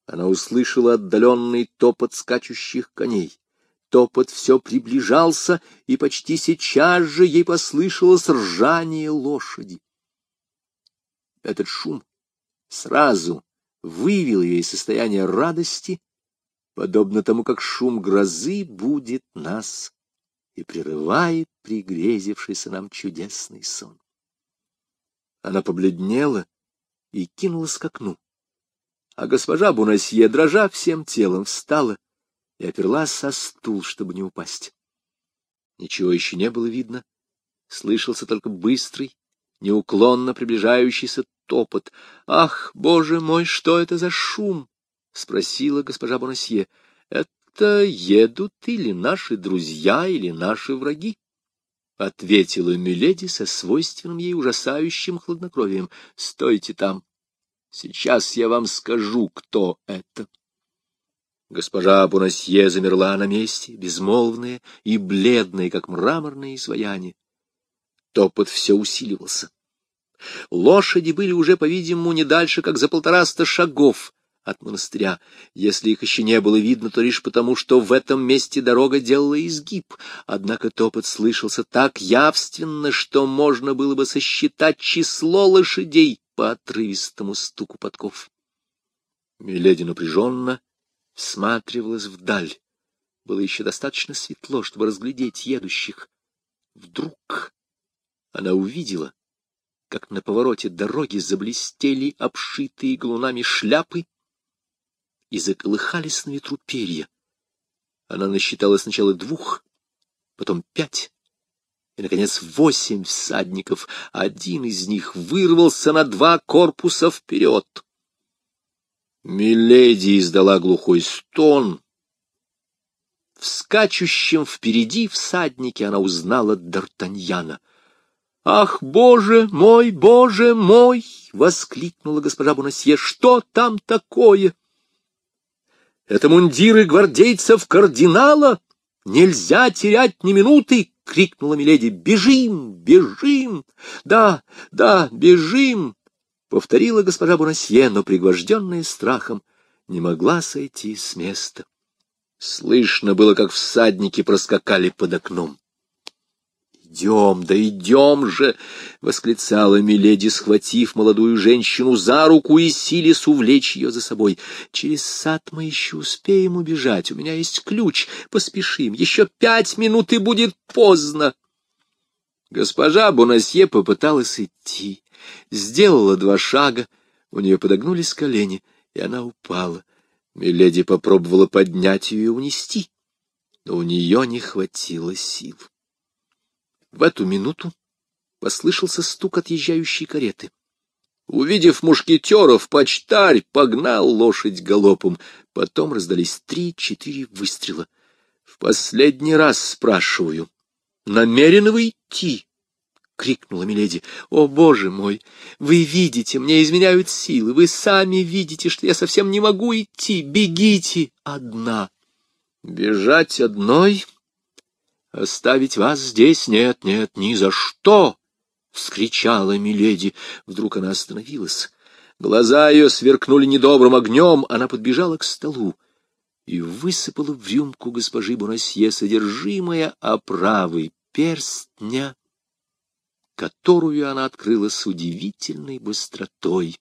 Она услышала отдаленный топот скачущих коней. Топот все приближался, и почти сейчас же ей послышалось ржание лошади. Этот шум сразу вывел ее из состояния радости, подобно тому, как шум грозы будет нас и прерывает пригрезившийся нам чудесный сон. Она побледнела и кинулась к окну, а госпожа Бонасье, дрожа всем телом, встала и оперлась о стул, чтобы не упасть. Ничего еще не было видно, слышался только быстрый, неуклонно приближающийся топот. — Ах, Боже мой, что это за шум? — спросила госпожа Бонасье. — Это едут или наши друзья, или наши враги? — ответила миледи со свойственным ей ужасающим хладнокровием. — Стойте там. Сейчас я вам скажу, кто это. Госпожа Бонасье замерла на месте, безмолвная и бледная, как мраморное изваяние. Топот все усиливался. Лошади были уже, по-видимому, не дальше, как за 150 шагов от монастыря. Если их еще не было видно, то лишь потому, что в этом месте дорога делала изгиб. Однако топот слышался так явственно, что можно было бы сосчитать число лошадей по отрывистому стуку подков. Миледи напряженно всматривалась вдаль. Было еще достаточно светло, чтобы разглядеть едущих. Вдруг она увидела, как на повороте дороги заблестели обшитые галунами шляпы и заколыхались на ветру перья. Она насчитала сначала 2, потом 5 и, наконец, 8 всадников. Один из них вырвался на 2 корпуса вперед. Миледи издала глухой стон. В скачущем впереди всаднике она узнала Д'Артаньяна. «Ах, Боже мой, Боже мой!» — воскликнула госпожа Бонасье. «Что там такое? Это мундиры гвардейцев кардинала? Нельзя терять ни минуты!» — крикнула миледи. «Бежим, бежим! Да, да, бежим!» — повторила госпожа Бонасье, но, пригвожденная страхом, не могла сойти с места. Слышно было, как всадники проскакали под окном. «Идем, да идем же!» — восклицала миледи, схватив молодую женщину за руку и силясь увлечь ее за собой. «Через сад мы еще успеем убежать. У меня есть ключ. Поспешим. Еще 5 минут, и будет поздно». Госпожа Бонасье попыталась идти. Сделала 2 шага, у нее подогнулись колени, и она упала. Миледи попробовала поднять ее и унести, но у нее не хватило сил. В эту минуту послышался стук отъезжающей кареты. Увидев мушкетеров, почтарь погнал лошадь галопом. Потом раздались 3-4 выстрела. — В последний раз спрашиваю, намерены вы идти? — крикнула миледи. — О, Боже мой! Вы видите, мне изменяют силы. Вы сами видите, что я совсем не могу идти. Бегите одна. — Бежать одной? Оставить вас здесь? Нет, нет, ни за что! — вскричала миледи. Вдруг она остановилась. Глаза ее сверкнули недобрым огнем. Она подбежала к столу и высыпала в рюмку госпожи Бонасье содержимое оправы перстня, которую она открыла с удивительной быстротой.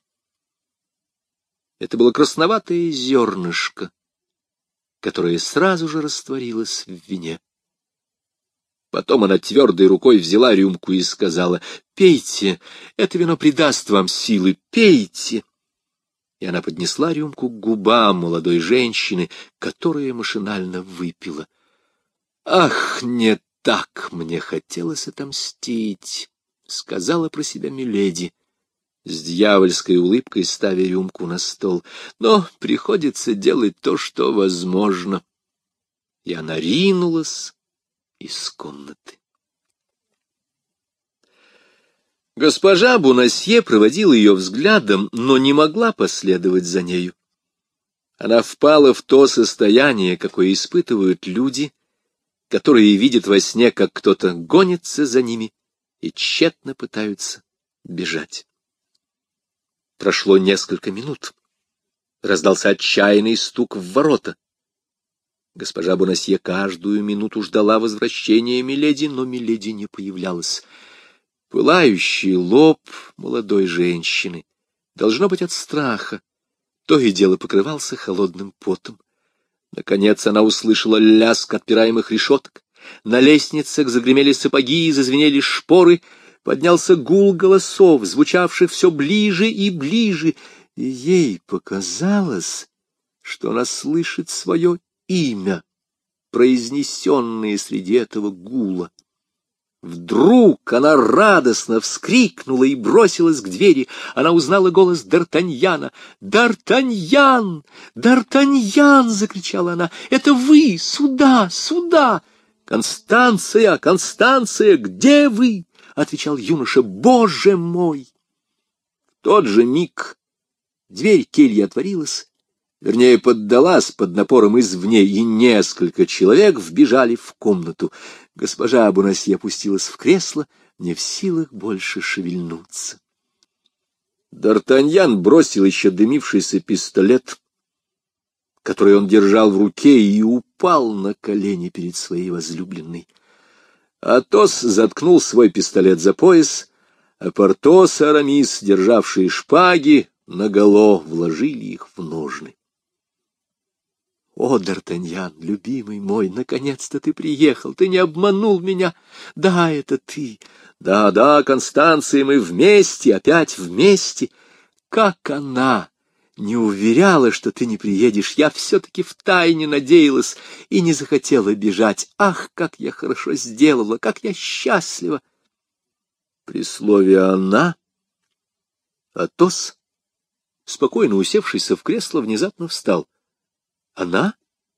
Это было красноватое зернышко, которое сразу же растворилось в вине. Потом она твердой рукой взяла рюмку и сказала: «Пейте, это вино придаст вам силы, пейте». И она поднесла рюмку к губам молодой женщины, которая машинально выпила. «Ах, не так мне хотелось отомстить», — сказала про себя миледи, с дьявольской улыбкой ставя рюмку на стол. «Но приходится делать то, что возможно». И она ринулась из комнаты. Госпожа Бонасье проводила ее взглядом, но не могла последовать за нею. Она впала в то состояние, какое испытывают люди, которые видят во сне, как кто-то гонится за ними и тщетно пытаются бежать. Прошло несколько минут. Раздался отчаянный стук в ворота. Госпожа Бонасье каждую минуту ждала возвращения миледи, но миледи не появлялась. Пылающий лоб молодой женщины, должно быть от страха, то и дело покрывался холодным потом. Наконец она услышала лязг отпираемых решеток. На лестницах загремели сапоги и зазвенели шпоры. Поднялся гул голосов, звучавших все ближе и ближе, и ей показалось, что она слышит свое имя, произнесенное среди этого гула. Вдруг она радостно вскрикнула и бросилась к двери. Она узнала голос Д'Артаньяна. «Д'Артаньян! Д'Артаньян!» — закричала она. «Это вы! Сюда! Сюда!» «Констанция! Констанция! Где вы?» — отвечал юноша. «Боже мой!» В тот же миг дверь кельи отворилась, вернее, поддалась под напором извне, и несколько человек вбежали в комнату. Госпожа Бонасье опустилась в кресло, не в силах больше шевельнуться. Д'Артаньян бросил еще дымившийся пистолет, который он держал в руке, и упал на колени перед своей возлюбленной. Атос заткнул свой пистолет за пояс, а Портос и Арамис, державшие шпаги, наголо вложили их в ножны. «О, Д'Артаньян, любимый мой, наконец-то ты приехал, ты не обманул меня. Да, это ты. Да, Констанция, мы вместе, опять вместе. Как она не уверяла, что ты не приедешь, я все-таки втайне надеялась и не захотела бежать. Ах, как я хорошо сделала, как я счастлива!» При слове «она» Атос, спокойно усевшийся в кресло, внезапно встал. «Она?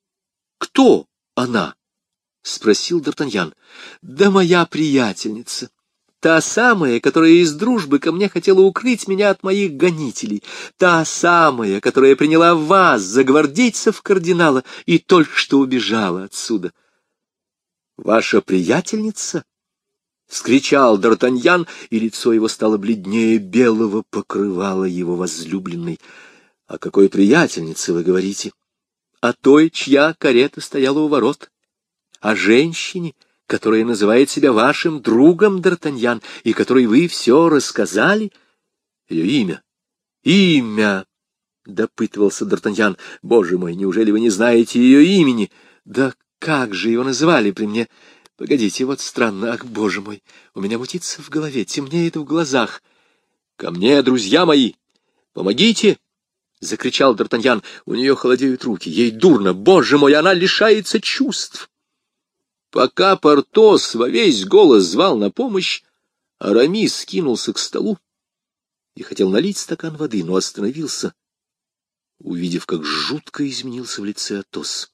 Кто она?» — спросил Д'Артаньян. «Да моя приятельница, та самая, которая из дружбы ко мне хотела укрыть меня от моих гонителей, та самая, которая приняла вас за гвардейцев кардинала и только что убежала отсюда». «Ваша приятельница?» — вскричал Д'Артаньян, и лицо его стало бледнее белого покрывала его возлюбленной. «О какой приятельнице вы говорите?» «О той, чья карета стояла у ворот, о женщине, которая называет себя вашим другом, Д'Артаньян, и которой вы все рассказали». «Ее имя? Имя!» — допытывался Д'Артаньян. «Боже мой, неужели вы не знаете ее имени?» «Да как же его называли при мне? Погодите, вот странно, ах, боже мой, у меня мутится в голове, темнеет в глазах. Ко мне, друзья мои, помогите!» — закричал Д'Артаньян. «У нее холодеют руки, ей дурно, боже мой, она лишается чувств!» Пока Портос во весь голос звал на помощь, Арамис кинулся к столу и хотел налить стакан воды, но остановился, увидев, как жутко изменился в лице Атос.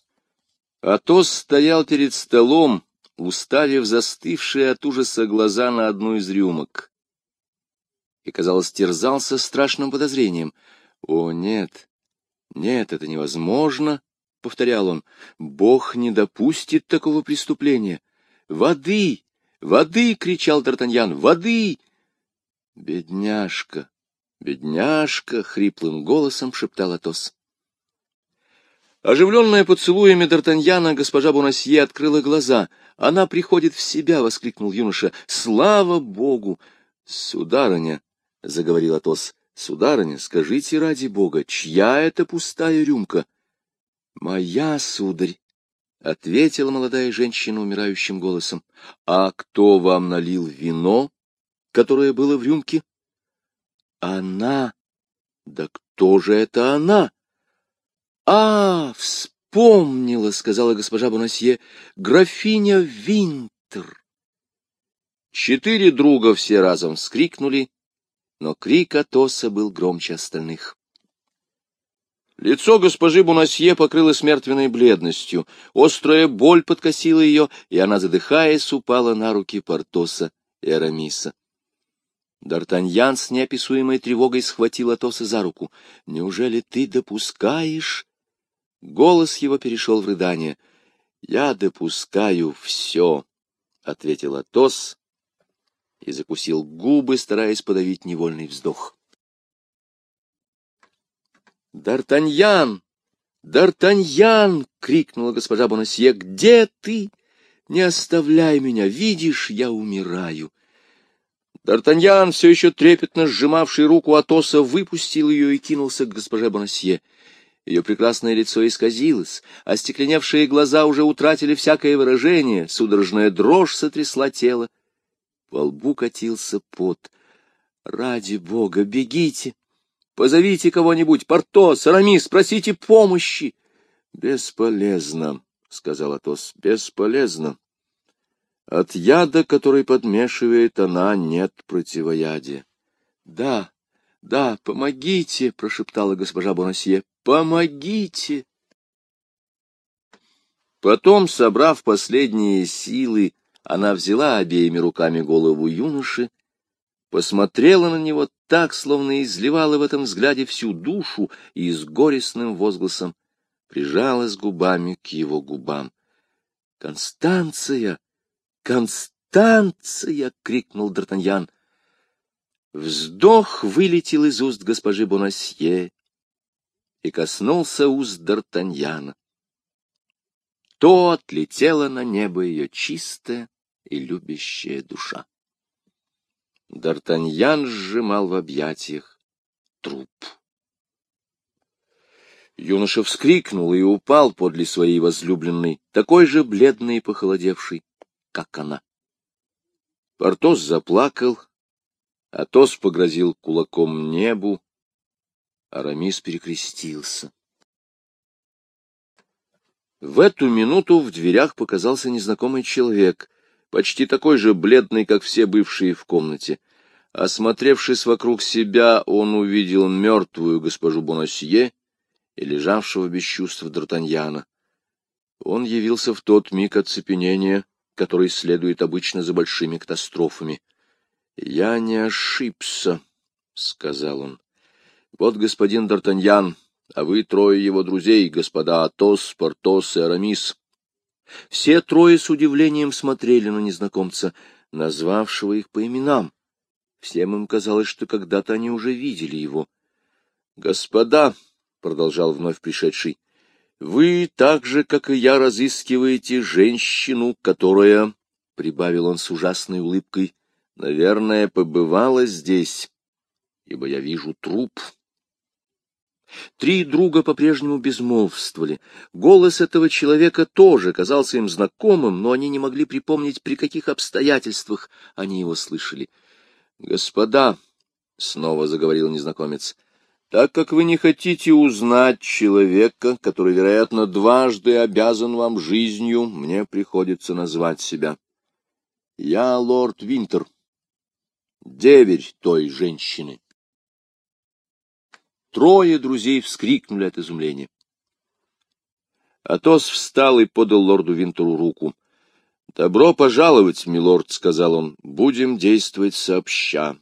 Атос стоял перед столом, уставив застывшие от ужаса глаза на одну из рюмок, и, казалось, терзался страшным подозрением. «О, нет, нет, это невозможно», — повторял он, — «Бог не допустит такого преступления». «Воды! Воды!» — кричал Д'Артаньян. «Воды!» «Бедняжка! Бедняжка!» — хриплым голосом шептал Атос. Оживленная поцелуями Д'Артаньяна, госпожа Бонасье открыла глаза. «Она приходит в себя!» — воскликнул юноша. «Слава Богу!» «Сударыня!» — заговорил Атос. «Сударыня, скажите ради Бога, чья это пустая рюмка?» «Моя, сударь», — ответила молодая женщина умирающим голосом. «А кто вам налил вино, которое было в рюмке?» «Она». «Да кто же это она?» «А, вспомнила», — сказала госпожа Бонасье, — «графиня Винтер». 4 друга все разом вскрикнули, но крик Атоса был громче остальных. Лицо госпожи Бонасье покрылось мертвенной бледностью, острая боль подкосила ее, и она, задыхаясь, упала на руки Портоса и Арамиса. Д'Артаньян с неописуемой тревогой схватил Атоса за руку. «Неужели ты допускаешь?» Голос его перешел в рыдание. «Я допускаю все», — ответил Атос и закусил губы, стараясь подавить невольный вздох. «Д'Артаньян! Д'Артаньян!» — крикнула госпожа Бонасье. «Где ты? Не оставляй меня! Видишь, я умираю!» Д'Артаньян, все еще трепетно сжимавший руку Атоса, выпустил ее и кинулся к госпоже Бонасье. Ее прекрасное лицо исказилось, остекленевшие глаза уже утратили всякое выражение, судорожная дрожь сотрясла тело. По лбу катился пот. «Ради бога, бегите! Позовите кого-нибудь, Портос, Арамис, просите помощи!» «Бесполезно», — сказал Атос, — «бесполезно. От яда, который подмешивает она, нет противоядия». «Да, да, помогите!» — прошептала госпожа Бонасье. «Помогите!» Потом, собрав последние силы, она взяла обеими руками голову юноши, посмотрела на него так, словно изливала в этом взгляде всю душу, и с горестным возгласом прижалась губами к его губам. «Констанция! Констанция!» — крикнул Д'Артаньян. Вздох вылетел из уст госпожи Бонасье и коснулся уст Д'Артаньяна. То отлетела на небо ее чистая и любящая душа. Д'Артаньян сжимал в объятиях труп. Юноша вскрикнул и упал подле своей возлюбленной, такой же бледный и похолодевший, как она. Портос заплакал, Атос погрозил кулаком небу, Арамис перекрестился. В эту минуту в дверях показался незнакомый человек, почти такой же бледный, как все бывшие в комнате. Осмотревшись вокруг себя, он увидел мертвую госпожу Бонасье и лежавшего без чувств Д'Артаньяна. Он явился в тот миг оцепенения, который следует обычно за большими катастрофами. «Я не ошибся», — сказал он. «Вот господин Д'Артаньян, а вы трое его друзей, господа Атос, Портос и Арамис». Все трое с удивлением смотрели на незнакомца, назвавшего их по именам. Всем им казалось, что когда-то они уже видели его. «Господа», — продолжал вновь пришедший, — «вы так же, как и я, разыскиваете женщину, которая, — прибавил он с ужасной улыбкой, — наверное, побывала здесь, ибо я вижу труп». Три друга по-прежнему безмолвствовали. Голос этого человека тоже казался им знакомым, но они не могли припомнить, при каких обстоятельствах они его слышали. «Господа», — снова заговорил незнакомец, — «так как вы не хотите узнать человека, который, вероятно, дважды обязан вам жизнью, мне приходится назвать себя. Я лорд Винтер, деверь той женщины». Трое друзей вскрикнули от изумления. Атос встал и подал лорду Винтеру руку. «Добро пожаловать, милорд», — сказал он, — «будем действовать сообща».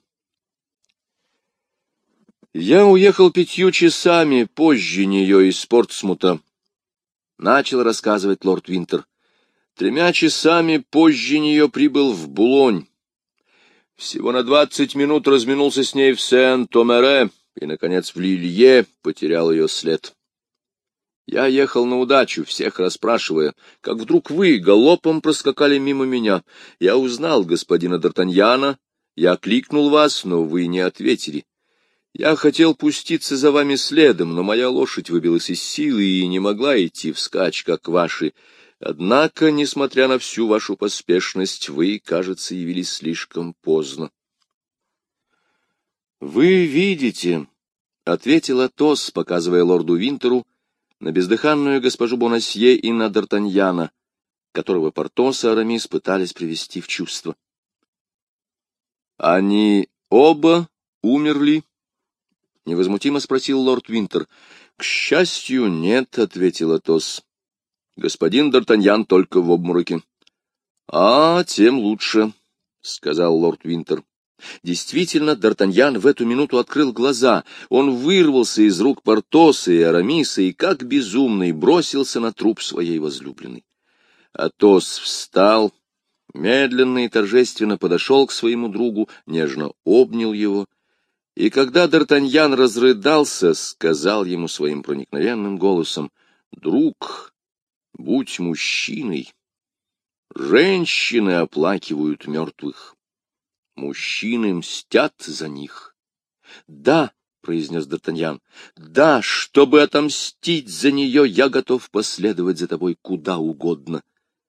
«Я уехал 5 часами позже нее из Портсмута», — начал рассказывать лорд Винтер. 3 часами позже нее прибыл в Булонь. Всего на 20 минут разминулся с ней в Сен-Томере и, наконец, в Лилье потерял ее след. Я ехал на удачу, всех расспрашивая, как вдруг вы галопом проскакали мимо меня. Я узнал господина Д'Артаньяна, я окликнул вас, но вы не ответили. Я хотел пуститься за вами следом, но моя лошадь выбилась из силы и не могла идти вскачь, как ваши. Однако, несмотря на всю вашу поспешность, вы, кажется, явились слишком поздно. — Вы видите, — ответил Атос, показывая лорду Винтеру на бездыханную госпожу Бонасье и на Д'Артаньяна, которого Портос и Арамис пытались привести в чувство. — Они оба умерли? — невозмутимо спросил лорд Винтер. — К счастью, нет, — ответил Атос. — Господин Д'Артаньян только в обмороке. — А, тем лучше, — сказал лорд Винтер. Действительно, Д'Артаньян в эту минуту открыл глаза. Он вырвался из рук Портоса и Арамиса и, как безумный, бросился на труп своей возлюбленной. Атос встал, медленно и торжественно подошел к своему другу, нежно обнял его И когда Д'Артаньян разрыдался, сказал ему своим проникновенным голосом: «Друг, будь мужчиной. Женщины оплакивают мертвых. Мужчины мстят за них». «Да», — произнес Д'Артаньян, — «да, чтобы отомстить за нее, я готов последовать за тобой куда угодно».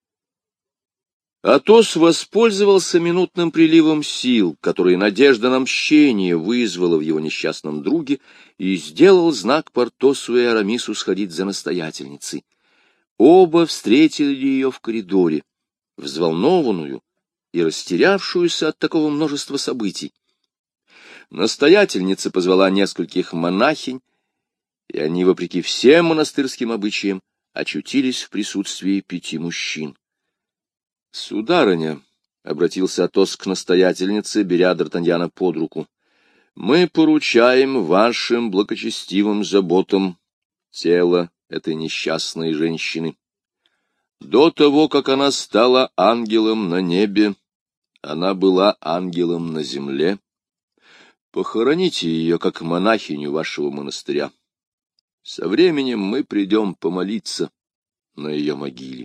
Атос воспользовался минутным приливом сил, который надежда на мщение вызвала в его несчастном друге, и сделал знак Портосу и Арамису сходить за настоятельницей. Оба встретили ее в коридоре, взволнованную и растерявшуюся от такого множества событий. Настоятельница позвала нескольких монахинь, и они, вопреки всем монастырским обычаям, очутились в присутствии 5 мужчин. — Сударыня, — обратился Атос к настоятельнице, беря Д'Артаньяна под руку, — мы поручаем вашим благочестивым заботам тело этой несчастной женщины. До того, как она стала ангелом на небе, она была ангелом на земле. Похороните ее, как монахиню вашего монастыря. Со временем мы придем помолиться на ее могиле.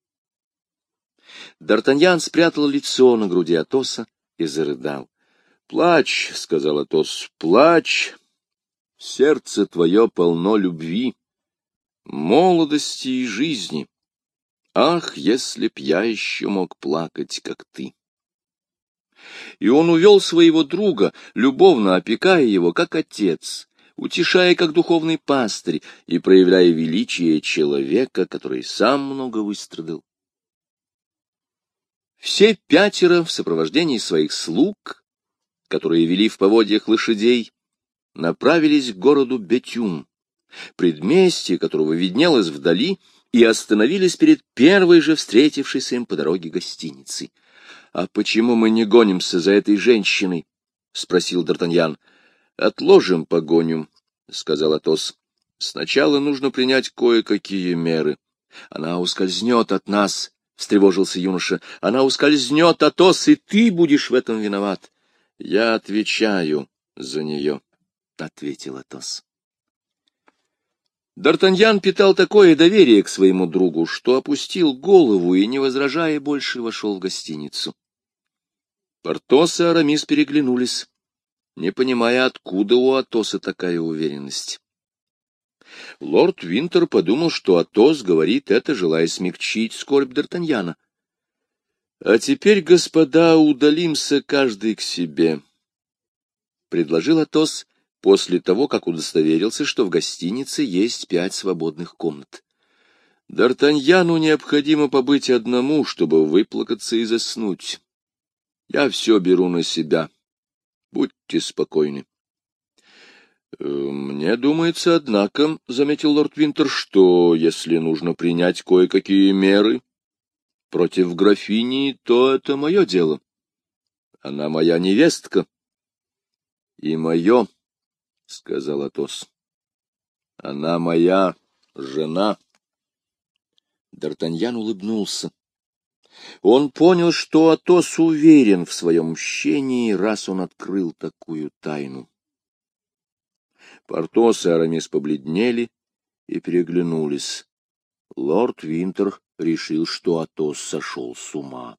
Д'Артаньян спрятал лицо на груди Атоса и зарыдал. — Плачь, — сказал Атос, — плачь. Сердце твое полно любви, молодости и жизни. Ах, если б я еще мог плакать, как ты! И он увел своего друга, любовно опекая его, как отец, утешая, как духовный пастырь, и проявляя величие человека, который сам много выстрадал. Все 5 в сопровождении своих слуг, которые вели в поводьях лошадей, направились к городу Бетюн, предместье которого виднелось вдали, и остановились перед первой же встретившейся им по дороге гостиницей. — А почему мы не гонимся за этой женщиной? — спросил Д'Артаньян. — Отложим погоню, — сказал Атос. — Сначала нужно принять кое-какие меры. — Она ускользнет от нас, — встревожился юноша. — Она ускользнет, Атос, и ты будешь в этом виноват. — Я отвечаю за нее, — ответил Атос. Д'Артаньян питал такое доверие к своему другу, что опустил голову и, не возражая больше, вошел в гостиницу. Портос и Арамис переглянулись, не понимая, откуда у Атоса такая уверенность. Лорд Винтер подумал, что Атос говорит это, желая смягчить скорбь Д'Артаньяна. — А теперь, господа, удалимся каждый к себе, — предложил Атос после того, как удостоверился, что в гостинице есть 5 свободных комнат. Д'Артаньяну необходимо побыть одному, чтобы выплакаться и заснуть. Я все беру на себя. Будьте спокойны. — Мне думается, однако, — заметил лорд Винтер, — что, если нужно принять кое-какие меры против графини, то это мое дело. Она моя невестка. — И мое, — сказал Атос. — Она моя жена. Д'Артаньян улыбнулся. Он понял, что Атос уверен в своем мщении, раз он открыл такую тайну. Портос и Арамис побледнели и переглянулись. Лорд Винтер решил, что Атос сошел с ума.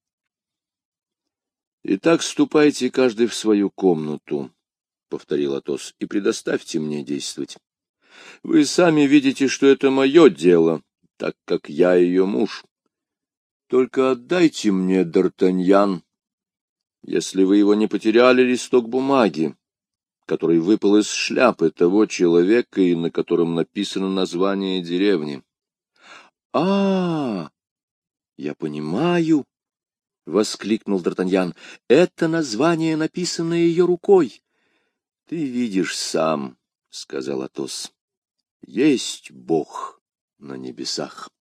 — Итак, ступайте каждый в свою комнату, — повторил Атос, — и предоставьте мне действовать. Вы сами видите, что это мое дело, так как я ее муж. Только отдайте мне, Д'Артаньян, если вы его не потеряли, листок бумаги, который выпал из шляпы того человека и на котором написано название деревни. — Я понимаю, — воскликнул Д'Артаньян, — это название написано ее рукой. — Ты видишь сам, — сказал Атос, — есть Бог на небесах.